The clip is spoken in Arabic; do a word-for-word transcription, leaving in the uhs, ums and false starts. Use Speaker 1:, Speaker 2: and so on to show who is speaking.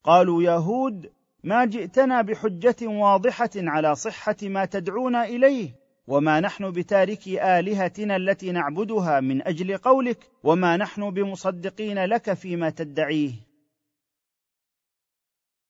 Speaker 1: قالوا: يا هود، ما جئتنا بحجة واضحة على صحة ما تدعونا إليه، وما نحن بتاركي آلهتنا التي نعبدها من أجل قولك، وما نحن بمصدقين لك فيما تدعيه.